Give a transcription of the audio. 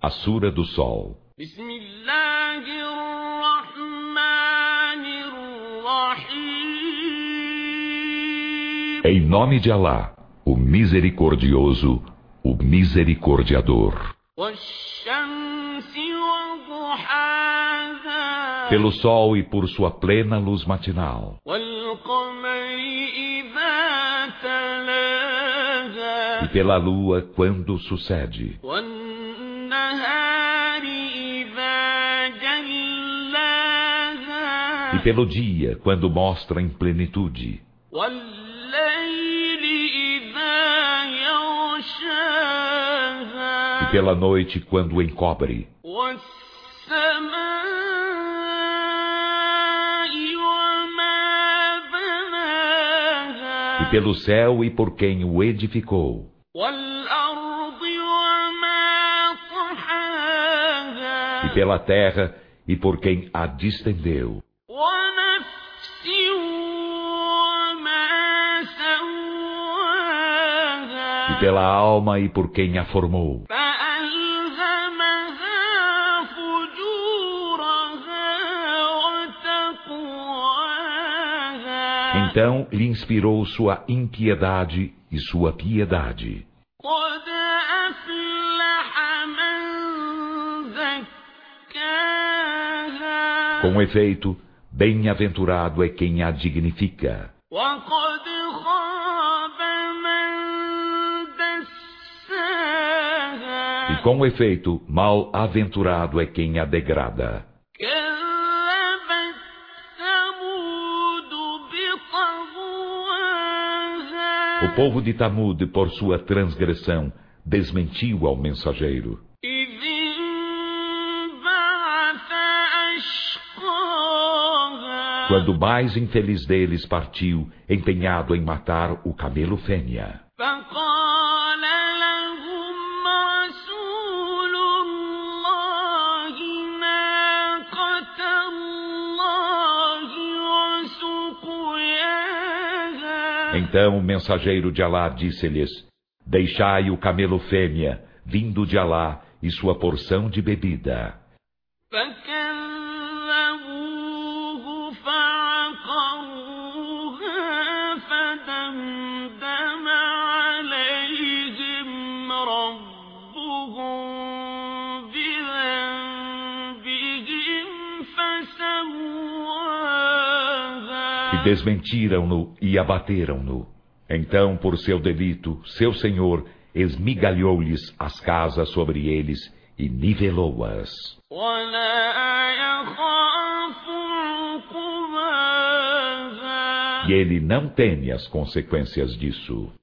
A Sura do Sol. Em nome de Alá, o Misericordioso, o Misericordiador. Pelo sol e por sua plena luz matinal. E pela lua quando sucede. E pelo dia quando mostra em plenitude. E pela noite quando encobre. E pelo céu e por quem o edificou. E pela terra e por quem a distendeu. E pela alma e por quem a formou. Então lhe inspirou sua impiedade e sua piedade. Com efeito, bem-aventurado é quem a dignifica. E com efeito, mal-aventurado é quem a degrada. O povo de Tamud, por sua transgressão, desmentiu ao mensageiro. Quando o mais infeliz deles partiu, empenhado em matar o camelo fêmea. Então o mensageiro de Alá disse-lhes: deixai o camelo fêmea, vindo de Alá, e sua porção de bebida. E desmentiram-no e abateram-no. Então, por seu delito, seu Senhor esmigalhou-lhes as casas sobre eles e nivelou-as. E ele não teme as consequências disso.